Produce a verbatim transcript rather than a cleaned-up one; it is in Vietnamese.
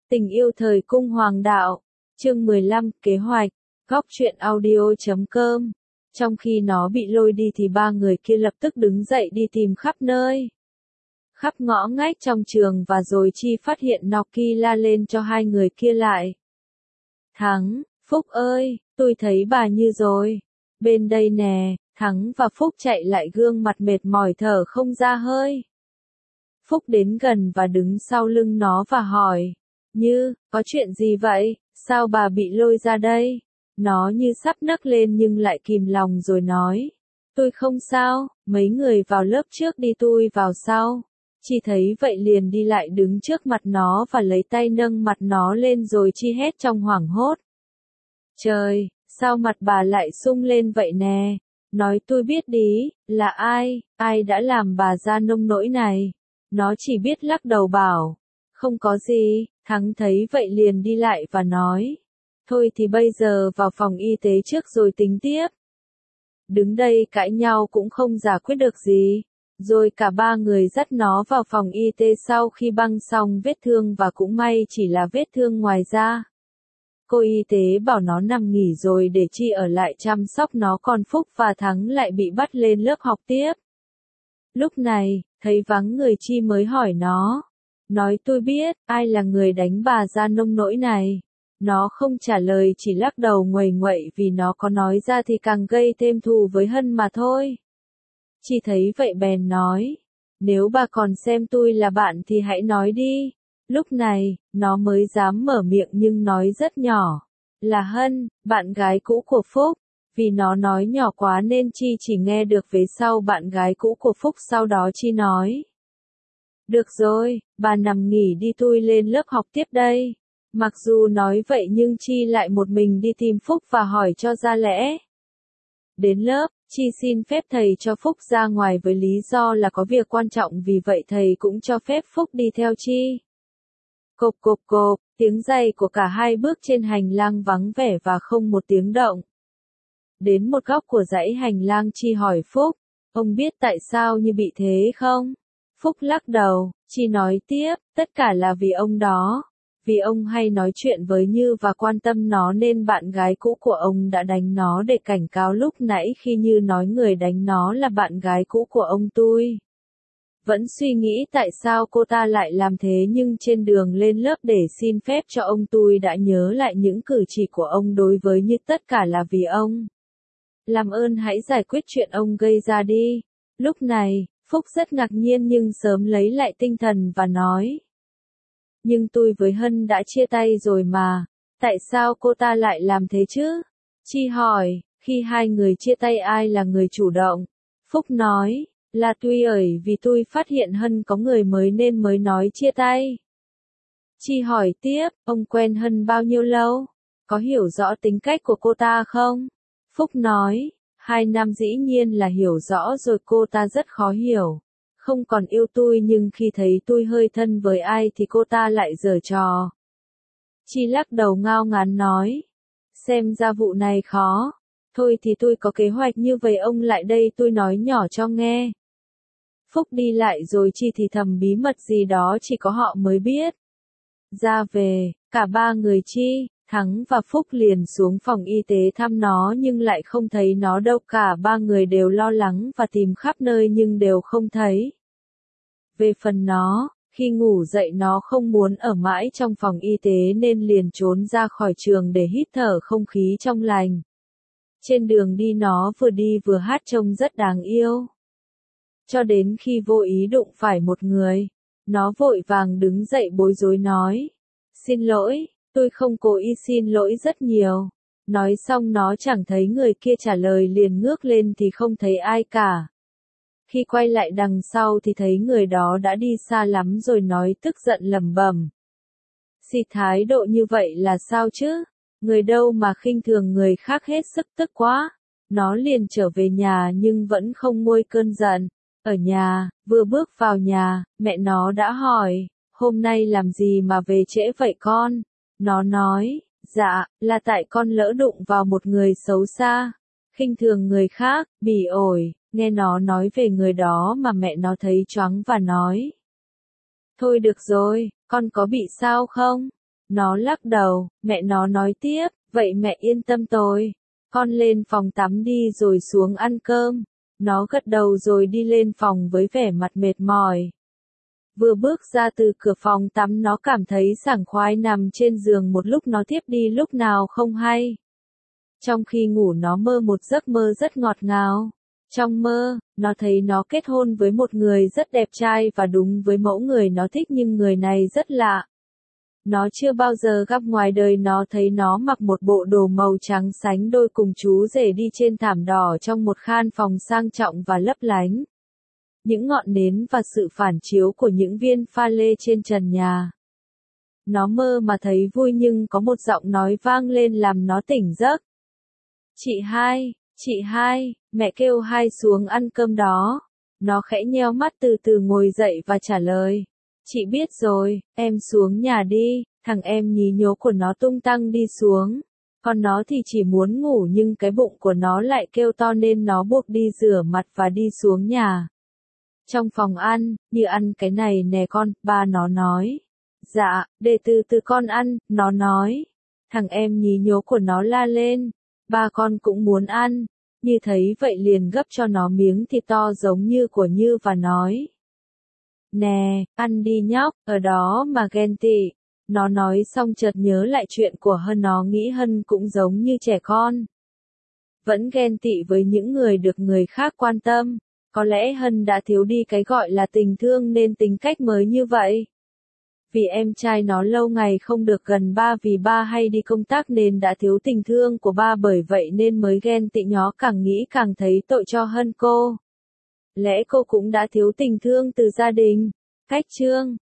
Tình yêu thời cung hoàng đạo, chương mười lăm, kế hoạch, góc truyện audio chấm com. Trong khi nó bị lôi đi thì ba người kia lập tức đứng dậy đi tìm khắp nơi. Khắp ngõ ngách trong trường và rồi Chi phát hiện Noki la lên cho hai người kia lại. Thắng, Phúc ơi, tôi thấy bà Như rồi. Bên đây nè, Thắng và Phúc chạy lại gương mặt mệt mỏi thở không ra hơi. Phúc đến gần và đứng sau lưng nó và hỏi. Như, có chuyện gì vậy? Sao bà bị lôi ra đây? Nó như sắp nấc lên nhưng lại kìm lòng rồi nói. Tôi không sao, mấy người vào lớp trước đi tôi vào sau. Chi thấy vậy liền đi lại đứng trước mặt nó và lấy tay nâng mặt nó lên rồi Chi hét trong hoảng hốt. Trời, sao mặt bà lại sung lên vậy nè? Nói tôi biết đi, là ai, ai đã làm bà ra nông nỗi này? Nó chỉ biết lắc đầu bảo. Không có gì, Thắng thấy vậy liền đi lại và nói. Thôi thì bây giờ vào phòng y tế trước rồi tính tiếp. Đứng đây cãi nhau cũng không giải quyết được gì. Rồi cả ba người dắt nó vào phòng y tế sau khi băng xong vết thương và cũng may chỉ là vết thương ngoài da. Cô y tế bảo nó nằm nghỉ rồi để Chi ở lại chăm sóc nó còn Phúc và Thắng lại bị bắt lên lớp học tiếp. Lúc này, thấy vắng người Chi mới hỏi nó. Nói tôi biết, ai là người đánh bà ra nông nỗi này. Nó không trả lời chỉ lắc đầu nguầy nguậy vì nó có nói ra thì càng gây thêm thù với Hân mà thôi. Chi thấy vậy bèn nói. Nếu bà còn xem tôi là bạn thì hãy nói đi. Lúc này, nó mới dám mở miệng nhưng nói rất nhỏ. Là Hân, bạn gái cũ của Phúc. Vì nó nói nhỏ quá nên Chi chỉ nghe được vế sau bạn gái cũ của Phúc sau đó Chi nói. Được rồi, bà nằm nghỉ đi tôi lên lớp học tiếp đây. Mặc dù nói vậy nhưng Chi lại một mình đi tìm Phúc và hỏi cho ra lẽ. Đến lớp, Chi xin phép thầy cho Phúc ra ngoài với lý do là có việc quan trọng vì vậy thầy cũng cho phép Phúc đi theo Chi. Cộp cộp cộp, tiếng giày của cả hai bước trên hành lang vắng vẻ và không một tiếng động. Đến một góc của dãy hành lang Chi hỏi Phúc, ông biết tại sao Như bị thế không? Phúc lắc đầu, Chi nói tiếp, tất cả là vì ông đó. Vì ông hay nói chuyện với Như và quan tâm nó nên bạn gái cũ của ông đã đánh nó để cảnh cáo lúc nãy khi Như nói người đánh nó là bạn gái cũ của ông tôi. Vẫn suy nghĩ tại sao cô ta lại làm thế nhưng trên đường lên lớp để xin phép cho ông tôi đã nhớ lại những cử chỉ của ông đối với Như tất cả là vì ông. Làm ơn hãy giải quyết chuyện ông gây ra đi. Lúc này, Phúc rất ngạc nhiên nhưng sớm lấy lại tinh thần và nói. Nhưng tôi với Hân đã chia tay rồi mà, tại sao cô ta lại làm thế chứ? Chi hỏi, khi hai người chia tay ai là người chủ động? Phúc nói, là tôi ơi vì tôi phát hiện Hân có người mới nên mới nói chia tay. Chi hỏi tiếp, ông quen Hân bao nhiêu lâu? Có hiểu rõ tính cách của cô ta không? Phúc nói, hai năm dĩ nhiên là hiểu rõ rồi cô ta rất khó hiểu. Không còn yêu tôi nhưng khi thấy tôi hơi thân với ai thì cô ta lại giở trò. Chi lắc đầu ngao ngán nói. Xem ra vụ này khó. Thôi thì tôi có kế hoạch như vậy ông lại đây tôi nói nhỏ cho nghe. Phúc đi lại rồi Chi thì thầm bí mật gì đó chỉ có họ mới biết. Ra về, cả ba người Chi, Thắng và Phúc liền xuống phòng y tế thăm nó nhưng lại không thấy nó đâu cả ba người đều lo lắng và tìm khắp nơi nhưng đều không thấy. Về phần nó, khi ngủ dậy nó không muốn ở mãi trong phòng y tế nên liền trốn ra khỏi trường để hít thở không khí trong lành. Trên đường đi nó vừa đi vừa hát trông rất đáng yêu. Cho đến khi vô ý đụng phải một người, nó vội vàng đứng dậy bối rối nói. Xin lỗi, tôi không cố ý xin lỗi rất nhiều. Nói xong nó chẳng thấy người kia trả lời liền ngước lên thì không thấy ai cả. Khi quay lại đằng sau thì thấy người đó đã đi xa lắm rồi nói tức giận lẩm bẩm. Xì thái độ như vậy là sao chứ? Người đâu mà khinh thường người khác hết sức tức quá. Nó liền trở về nhà nhưng vẫn không nguôi cơn giận. Ở nhà, vừa bước vào nhà, mẹ nó đã hỏi, hôm nay làm gì mà về trễ vậy con? Nó nói, dạ, là tại con lỡ đụng vào một người xấu xa. Khinh thường người khác, bỉ ổi. Nghe nó nói về người đó mà mẹ nó thấy choáng và nói. Thôi được rồi, con có bị sao không? Nó lắc đầu, mẹ nó nói tiếp, vậy mẹ yên tâm tôi. Con lên phòng tắm đi rồi xuống ăn cơm. Nó gật đầu rồi đi lên phòng với vẻ mặt mệt mỏi. Vừa bước ra từ cửa phòng tắm nó cảm thấy sảng khoái nằm trên giường một lúc nó thiếp đi lúc nào không hay. Trong khi ngủ nó mơ một giấc mơ rất ngọt ngào. Trong mơ, nó thấy nó kết hôn với một người rất đẹp trai và đúng với mẫu người nó thích nhưng người này rất lạ. Nó chưa bao giờ gặp ngoài đời nó thấy nó mặc một bộ đồ màu trắng sánh đôi cùng chú rể đi trên thảm đỏ trong một khan phòng sang trọng và lấp lánh. Những ngọn nến và sự phản chiếu của những viên pha lê trên trần nhà. Nó mơ mà thấy vui nhưng có một giọng nói vang lên làm nó tỉnh giấc. Chị hai, chị hai, mẹ kêu hai xuống ăn cơm đó. Nó khẽ nheo mắt từ từ ngồi dậy và trả lời. Chị biết rồi, em xuống nhà đi. Thằng em nhí nhố của nó tung tăng đi xuống. Còn nó thì chỉ muốn ngủ nhưng cái bụng của nó lại kêu to nên nó buộc đi rửa mặt và đi xuống nhà. Trong phòng ăn, như ăn cái này nè con, ba nó nói. Dạ, để từ từ con ăn, nó nói. Thằng em nhí nhố của nó la lên. Ba con cũng muốn ăn. Như thấy vậy liền gấp cho nó miếng thịt to giống như của Như và nói. Nè, ăn đi nhóc, ở đó mà ghen tị. Nó nói xong chợt nhớ lại chuyện của Hân nó nghĩ Hân cũng giống như trẻ con. Vẫn ghen tị với những người được người khác quan tâm. Có lẽ Hân đã thiếu đi cái gọi là tình thương nên tính cách mới như vậy. Vì em trai nó lâu ngày không được gần ba vì ba hay đi công tác nên đã thiếu tình thương của ba bởi vậy nên mới ghen tị nhó càng nghĩ càng thấy tội cho Hân cô. Lẽ cô cũng đã thiếu tình thương từ gia đình. Cách chương